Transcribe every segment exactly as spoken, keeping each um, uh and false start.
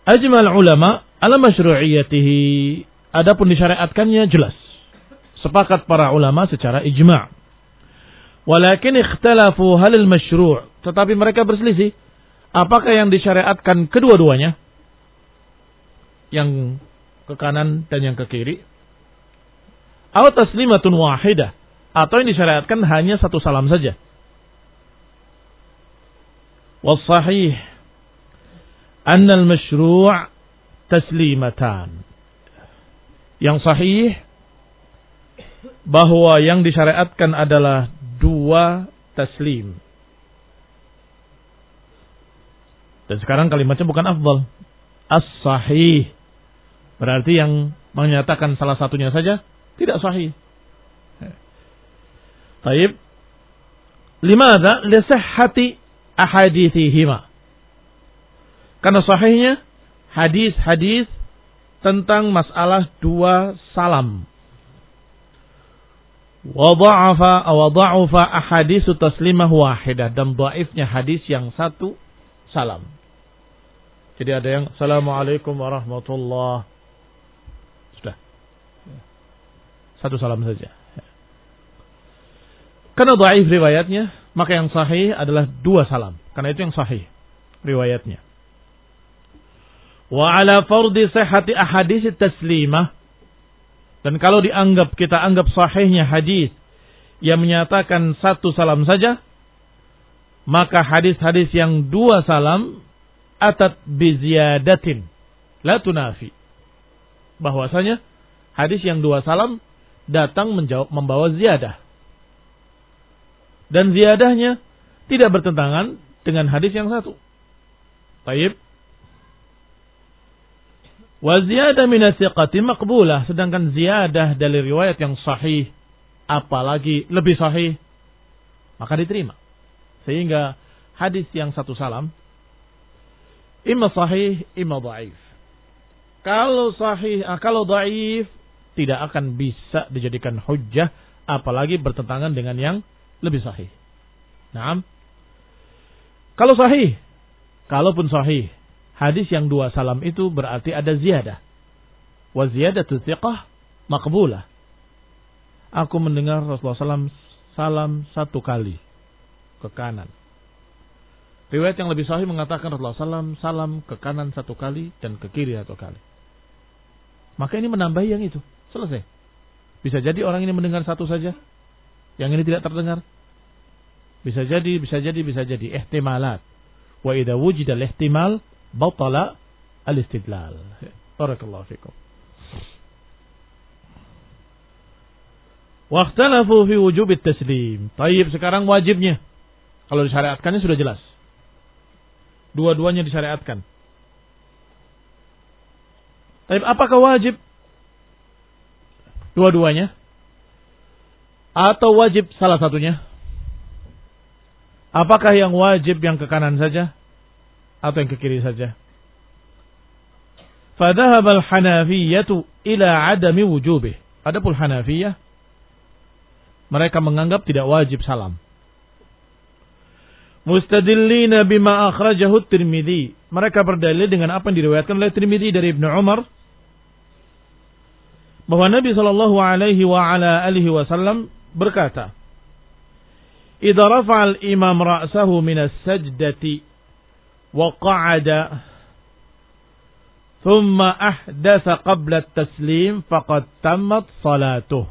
Ajmal ulama ala masyru'iyatihi. Adapun disyariatkannya jelas. Sepakat para ulama secara ijma'. Walakin ikhtalafu halil masyru'. Tetapi mereka berselisih. Apakah yang disyariatkan kedua-duanya? Yang ke kanan dan yang ke kiri. Atau taslimatun wahidah. Atau yang disyariatkan hanya satu salam saja. Wassahih. Anna al-masyru' taslimatan. Yang sahih. Bahwa yang disyariatkan adalah dua taslim. Dan sekarang kalimatnya bukan afdal. As-sahih. Berarti yang menyatakan salah satunya saja tidak sahih. Baik. Limadha? Lisihhati ahadithihima. Karena sahihnya hadis-hadis tentang masalah dua salam. Wa dha'afa wa dha'afa ahaditsu taslimah wahidah, dan dhaifnya hadis yang satu salam. Jadi ada yang Assalamualaikum warahmatullah. Sudah. Satu salam saja. Karena dhaif riwayatnya, maka yang sahih adalah dua salam. Karena itu yang sahih riwayatnya. Wa ala fardi sihhati ahadits taslimah. Dan kalau dianggap, kita anggap sahihnya hadis yang menyatakan satu salam saja, maka hadis-hadis yang dua salam atat biziyadatin la tunafi. Bahwasanya hadis yang dua salam datang menjawab, membawa ziyadah. Dan ziyadahnya tidak bertentangan dengan hadis yang satu. Baik. Wa ziyadah min as-siqati maqbulah, sedangkan ziyadah dari riwayat yang sahih, apalagi lebih sahih, maka diterima. Sehingga hadis yang satu salam imma sahih, imma dhaif. Kalau sahih, kalau dhaif tidak akan bisa dijadikan hujjah, apalagi bertentangan dengan yang lebih sahih. Naam. Kalau sahih, kalaupun sahih, hadis yang dua salam itu berarti ada ziyadah. Wa ziyadatu thiqah maqbulah. Aku mendengar Rasulullah sallallahu alaihi wasallam salam satu kali ke kanan. Riwayat yang lebih sahih mengatakan Rasulullah sallallahu alaihi wasallam salam ke kanan satu kali dan ke kiri satu kali. Maka ini menambahi yang itu. Selesai. Bisa jadi orang ini mendengar satu saja, yang ini tidak terdengar. Bisa jadi, bisa jadi, bisa jadi. Ihtimalat. Wa idza wujida al-ihtimal batala al-istidlal. Barakallahu fikum. Wa ikhtalafu fi wujub at-taslim. Baik, sekarang wajibnya. Kalau disyariatkannya sudah jelas. Dua-duanya disyariatkan. Tapi apakah wajib dua-duanya? Atau wajib salah satunya? Apakah yang wajib yang ke kanan saja? Atau yang ke kiri saja? Fadhahaba al-Hanafiyyatu ila adami wujubih. Adapun Hanafiyah, mereka menganggap tidak wajib salam. Mustadillina bima akhrajahu Tirmidzi. Mereka berdalil dengan apa yang diriwayatkan oleh Tirmidzi dari Ibnu Umar, bahwa Nabi sallallahu alaihi wa ala alihi wasallam berkata, "Idza rafa'a al-imam ra'sahu min as-sajdati wa qa'ada thumma ahdatha qabla at-taslim faqad tammat salatuh."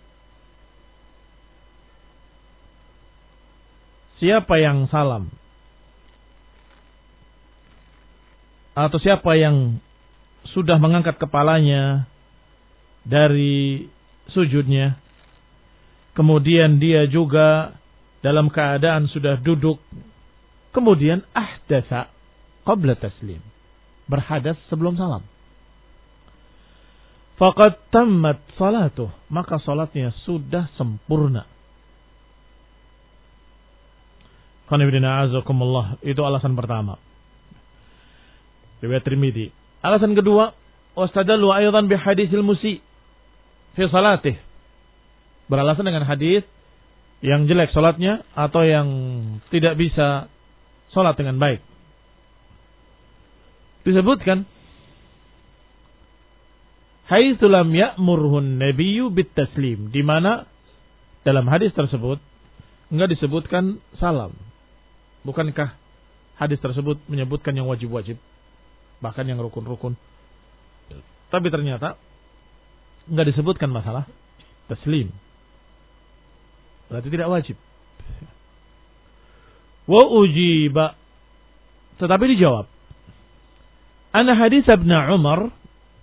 Siapa yang salam atau siapa yang sudah mengangkat kepalanya dari sujudnya, kemudian dia juga dalam keadaan sudah duduk, kemudian ahdatsa qabla taslim, berhadas sebelum salam, faqad tammat salatuh, maka salatnya sudah sempurna. Itu alasan pertama, riwayat Tirmidzi. Alasan kedua, wastadallu aidan bihaditsil musi fi salatih, beralasan dengan hadis yang jelek salatnya atau yang tidak bisa salat dengan baik. Disebutkan haitsu lam ya'murhun nabiyyu bitaslim, di mana dalam hadis tersebut enggak disebutkan salam. Bukankah hadis tersebut menyebutkan yang wajib-wajib, bahkan yang rukun-rukun? Tapi ternyata enggak disebutkan masalah taslim. Berarti tidak wajib. Wa ujiba, tetapi dijawab, anna hadis Ibnu Umar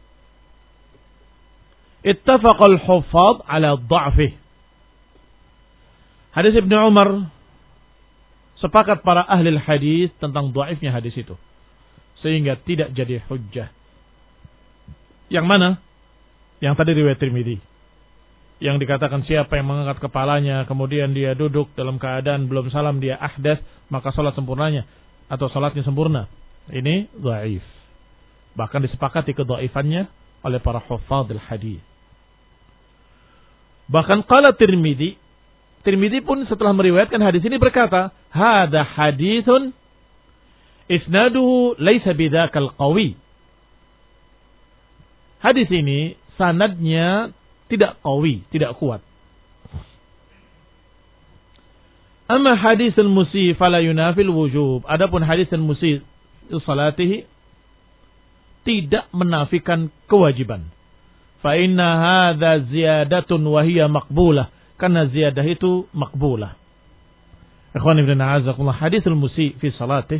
ittafaqa al-huffaz ala dha'fih. Hadis Ibnu Umar, sepakat para ahli hadis tentang dhaifnya hadis itu, sehingga tidak jadi hujjah. Yang mana? Yang tadi riwayat Tirmidzi, yang dikatakan siapa yang mengangkat kepalanya kemudian dia duduk dalam keadaan belum salam, dia ahdas, maka salat sempurnanya atau salatnya sempurna. Ini dhaif. Bahkan disepakati kedhaifannya oleh para huffadz hadis. Bahkan qala Tirmidzi, Tirmidzi pun setelah meriwayatkan hadis ini berkata, "Hadza haditsun isnaduhu laisa bidzakal qawi." Hadis ini sanadnya tidak qawi, tidak kuat. Amma hadisul musii fala yunafil wujub. Adapun hadisul musii salatihi tidak menafikan kewajiban. Fa inna hadza ziyadatun wa hiya maqbulah. Karena ziyadah itu maqbulah. Ikhwan ibn a'azakumullah, hadisul musii fi salatih,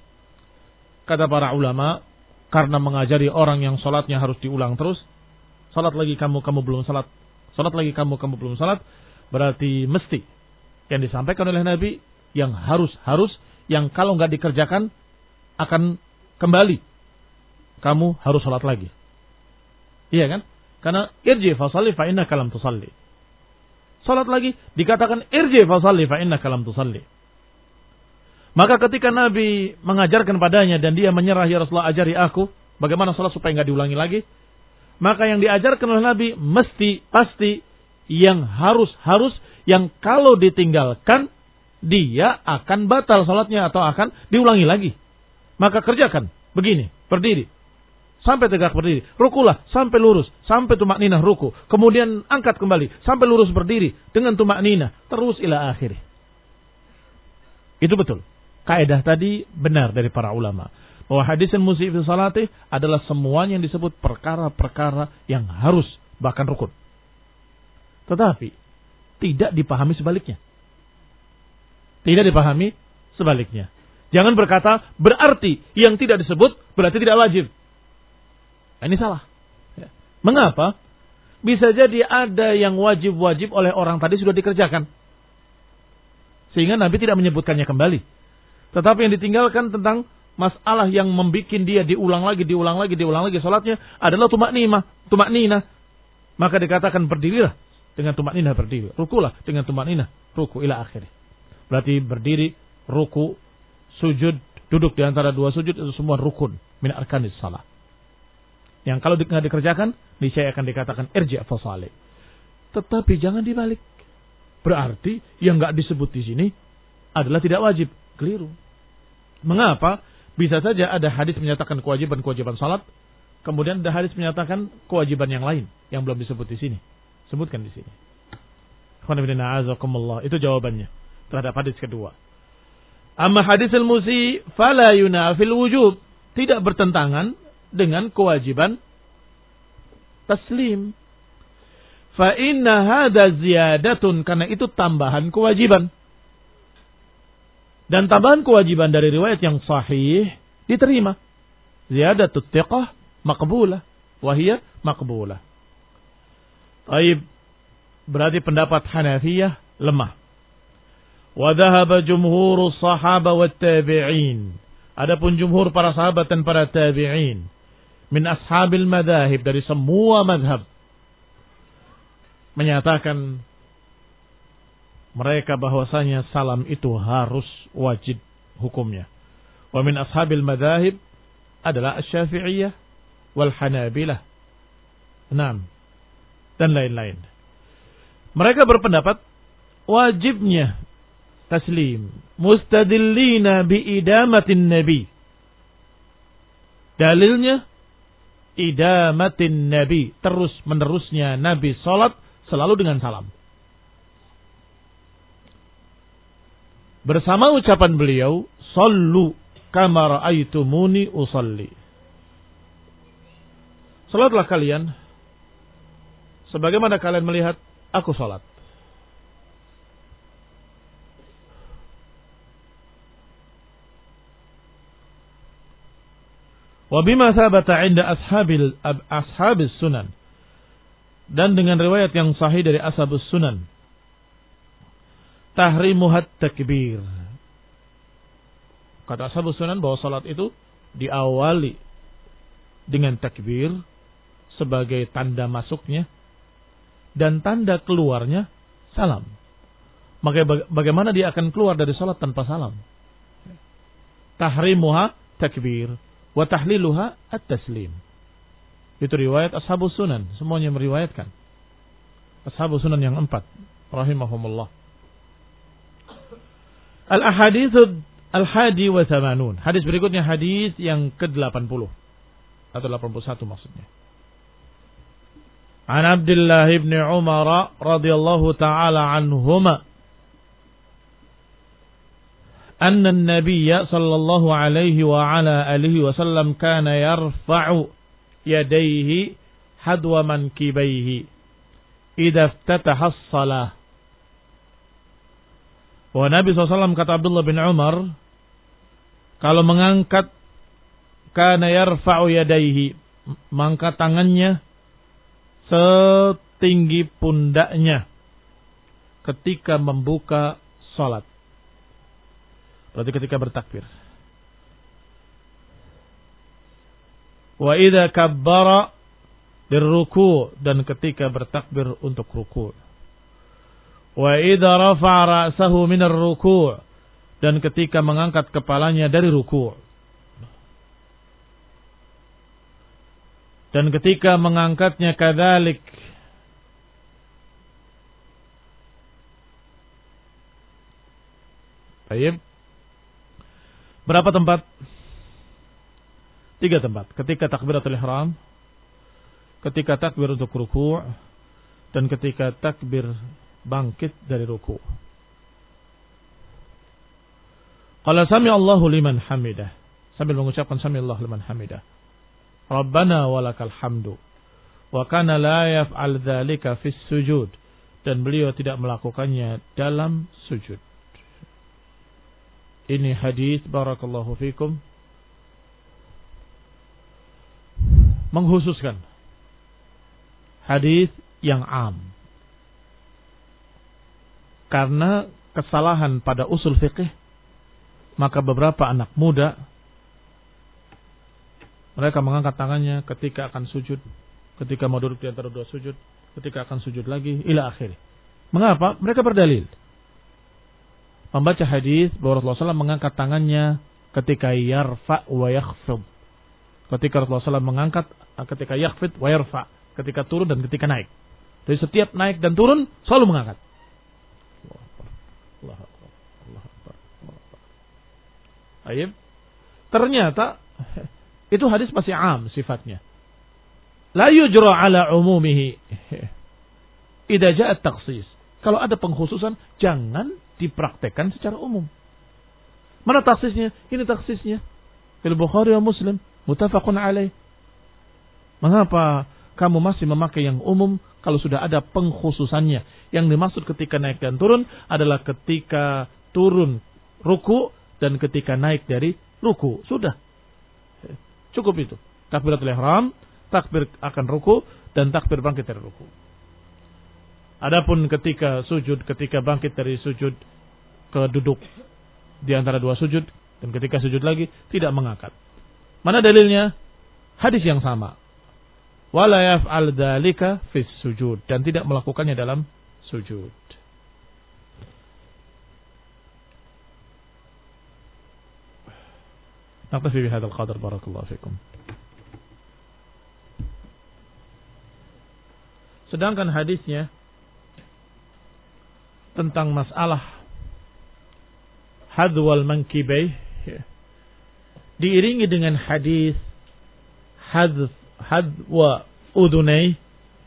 kata para ulama, karena mengajari orang yang salatnya harus diulang terus. Salat lagi kamu, kamu belum salat. Salat lagi kamu, kamu belum salat. Berarti mesti yang disampaikan oleh Nabi yang harus-harus, yang kalau nggak dikerjakan akan kembali. Kamu harus salat lagi. Iya kan? Karena irji fa shalli fa innaka lam tusalli. Salat lagi dikatakan irji fa shalli fa innaka lam tusalli. Maka ketika Nabi mengajarkan padanya dan dia menyerah, ya Rasulullah ajari aku bagaimana salat supaya nggak diulangi lagi. Maka yang diajarkan oleh Nabi mesti, pasti, yang harus-harus, yang kalau ditinggalkan, dia akan batal salatnya atau akan diulangi lagi. Maka kerjakan, begini, berdiri, sampai tegak berdiri, rukulah, sampai lurus, sampai tumakninah ruku, kemudian angkat kembali, sampai lurus berdiri, dengan tumakninah, terus ila akhir. Itu betul. Kaidah tadi benar dari para ulama. Bahwa hadis yang musyi fi salatih adalah semuanya yang disebut perkara-perkara yang harus, bahkan rukun. Tetapi tidak dipahami sebaliknya. Tidak dipahami sebaliknya. Jangan berkata berarti yang tidak disebut berarti tidak wajib. Nah, ini salah. Mengapa? Bisa jadi ada yang wajib-wajib oleh orang tadi sudah dikerjakan, sehingga Nabi tidak menyebutkannya kembali. Tetapi yang ditinggalkan tentang masalah yang membuat dia diulang lagi, diulang lagi, diulang lagi salatnya adalah tumakninah, tumakninah. Maka dikatakan berdirilah dengan tumakninah berdiri, rukulah dengan tumakninah, ruku ila akhir. Berarti berdiri, ruku, sujud, duduk di antara dua sujud itu semua rukun min arkanis salat. Yang kalau tidak dikerjakan, niscaya akan dikatakan irji' fa shalli. Tetapi jangan dibalik. Berarti yang enggak disebut di sini adalah tidak wajib. Keliru. Mengapa? Bisa saja ada hadis menyatakan kewajiban-kewajiban salat, kemudian ada hadis menyatakan kewajiban yang lain yang belum disebut di sini. Sebutkan di sini. Itu jawabannya terhadap hadis kedua. Amma hadisul musyi fala yunafil wujub, tidak bertentangan dengan kewajiban taslim. Fa inna hadza ziyadatun, karena itu tambahan kewajiban. Dan tambahan kewajiban dari riwayat yang sahih diterima. Ziyadatut thiqah maqbulah, wa hiya maqbulah. Baik, berarti pendapat Hanafiyah lemah. Wa dhahaba jumhurus sahaba wat tabi'in. Adapun jumhur para sahabat dan para tabi'in min ashabil madzahib, dari semua mazhab, menyatakan mereka bahwasanya salam itu harus wajib hukumnya. Wa min ashabil madzahib adalah Asy-Syafi'iyah wal Hanabilah. Naam. Dan lain-lain. Mereka berpendapat wajibnya taslim mustadillina bi idamatin nabi. Dalilnya idamatin nabi, terus menerusnya Nabi salat selalu dengan salam. Bersama ucapan beliau, sallu kama ra'aitumuni usalli. Salatlah kalian sebagaimana kalian melihat aku salat. Wa bima thabata 'inda ashabil ashabis sunan, dan dengan riwayat yang sahih dari ashabus sunan, tahrimuhat takbir. Kata ashabus sunan bahwa salat itu diawali dengan takbir sebagai tanda masuknya dan tanda keluarnya salam. Maka bagaimana dia akan keluar dari salat tanpa salam? Tahrimuha takbir wa tahliluha at-taslim. Itu riwayat ashabus sunan, semuanya meriwayatkan. Ashabus sunan yang empat rahimahumullah. Al-ahaditsu al-hadi wa thamanun. Hadis berikutnya hadis yang ke delapan puluh atau delapan puluh satu maksudnya. An Abdullah ibn Umar radhiyallahu taala anhuma anna an-nabiy sallallahu alaihi wa ala alihi wasallam kana yarfa'u yadayhi hadwa mankibaihi idza iftataha as-shalah. Bahwa Nabi shallallahu alaihi wasallam, kata Abdullah bin Umar, kalau mengangkat kana yarfa'u yadayhi, mengangkat tangannya setinggi pundaknya ketika membuka salat. Berarti ketika bertakbir. Wa idza kabbara birruku', dan ketika bertakbir untuk ruku'. Wa idza rafa'a ra'sahu minar ruku', dan ketika mengangkat kepalanya dari ruku'. Dan ketika mengangkatnya kadzalik. Baik. Berapa tempat? Tiga tempat. Ketika takbiratul ihram, ketika takbir untuk ruku', dan ketika takbir bangkit dari ruku'. Qala sami Allahu liman hamidah, sambil mengucapkan sami Allahu liman hamidah. Rabbana walakal hamdu. Wa kana la yaf'al dzalika fis sujud, dan beliau tidak melakukannya dalam sujud. Ini hadis barakallahu fikum menghususkan hadis yang am. Karena kesalahan pada usul fikih, maka beberapa anak muda mereka mengangkat tangannya ketika akan sujud, ketika mau duduk di antara dua sujud, ketika akan sujud lagi, ila akhir. Mengapa? Mereka berdalil membaca hadis bahwa Rasulullah shallallahu alaihi wasallam mengangkat tangannya ketika yarfa wa yakhfid. Ketika Rasulullah shallallahu alaihi wasallam mengangkat, ketika yakhfid wa yarfa, ketika turun dan ketika naik. Jadi setiap naik dan turun selalu mengangkat. Allah Akbar, Allah Akbar, Allah Akbar. Ayib. Ternyata itu hadis masih am sifatnya. La yujra ala umumihi idza jaa at-takhsis. Kalau ada pengkhususan, jangan dipraktekkan secara umum. Mana taksisnya? Ini taksisnya. Fil Bukhari wa Muslim, muttafaqun alaih. Mengapa kamu masih memakai yang umum kalau sudah ada pengkhususannya? Yang dimaksud ketika naik dan turun adalah ketika turun ruku dan ketika naik dari ruku. Sudah. Cukup itu. Takbiratul ihram, takbir akan ruku, dan takbir bangkit dari ruku. Adapun ketika sujud, ketika bangkit dari sujud ke duduk di antara dua sujud, dan ketika sujud lagi tidak mengangkat. Mana dalilnya? Hadis yang sama. Wala yaf'al dzalika fis sujud, dan tidak melakukannya dalam sujud. Naktafi bihadzal qadar, barakallahu fikum. Sedangkan hadisnya tentang masalah hadwal mankibai diiringi dengan hadis hadz hadwa udunai,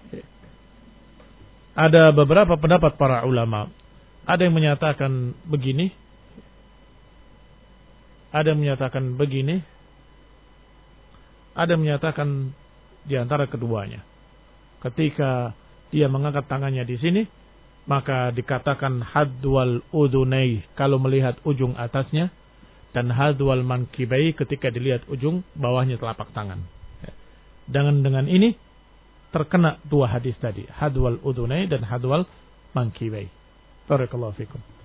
ada beberapa pendapat para ulama. Ada yang menyatakan begini, ada yang menyatakan begini, ada yang menyatakan di antara keduanya. Ketika dia mengangkat tangannya di sini, maka dikatakan hadwal udunai kalau melihat ujung atasnya, dan hadwal mankibai ketika dilihat ujung bawahnya telapak tangan. Dengan dengan ini terkena dua hadis tadi, hadwal udunai dan hadwal mankibai. Barakallahu fikum.